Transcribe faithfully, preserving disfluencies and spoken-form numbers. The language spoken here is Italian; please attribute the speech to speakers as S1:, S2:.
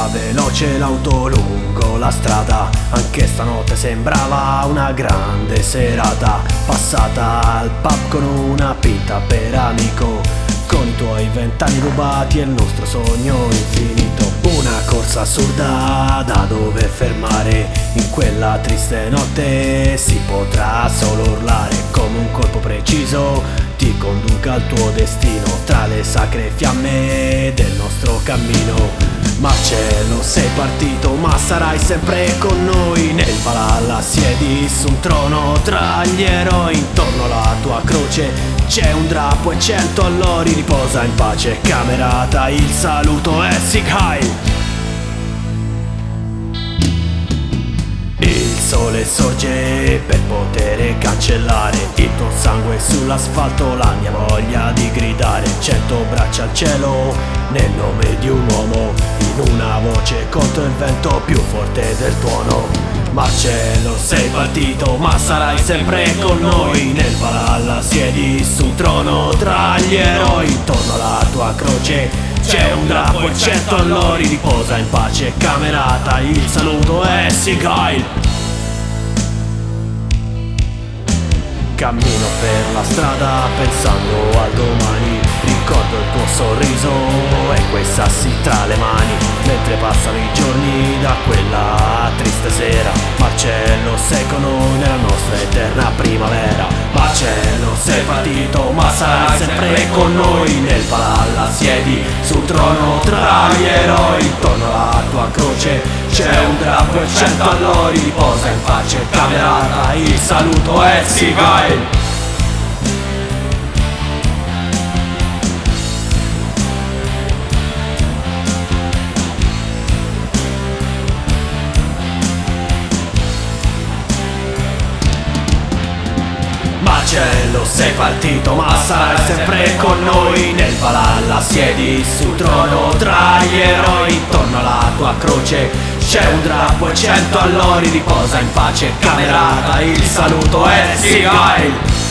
S1: Passa veloce l'auto lungo la strada, anche stanotte sembrava una grande serata, passata al pub con una pinta per amico, con i tuoi vent'anni rubati e il nostro sogno infinito. Una corsa assurda da dove fermare, in quella triste notte si potrà solo urlare, come un colpo preciso ti conduca al tuo destino, tra le sacre fiamme del nostro cammino. Marcello, sei partito ma sarai sempre con noi, nel Valhalla siedi su un trono tra gli eroi, intorno alla tua croce c'è un drappo e cento allori, riposa in pace camerata, il saluto è Sieg Heil. Il sole sorge per poter cancellare il tuo sangue sull'asfalto, la mia voglia di gridare, cento braccia al cielo nel nome di un uomo, in una voce contro il vento più forte del tuono. Marcello, sei partito ma sarai sempre con noi, nel Valhalla siedi su un trono tra gli eroi, intorno alla tua croce c'è un drappo e cento allori, riposa in pace camerata, il saluto è Sieg Heil. Cammino per la strada pensando al domani, ricordo il tuo sorriso e quei sassi tra le mani, mentre passano i giorni da quella triste sera. Marcello, sei con noi nella nostra eterna primavera. Marcello, sei partito ma sarai sempre con noi, nel Valhalla siedi sul trono tra gli eroi, intorno alla tua croce c'è un drappo e cento allori, riposa in pace camerata, il saluto è Sieg Heil. Marcello, sei partito ma sarai sempre con noi, nel Valhalla siedi sul trono tra gli eroi, intorno alla tua croce c'è un drappo e cento allori, riposa in pace camerata, il saluto è Sieg Heil.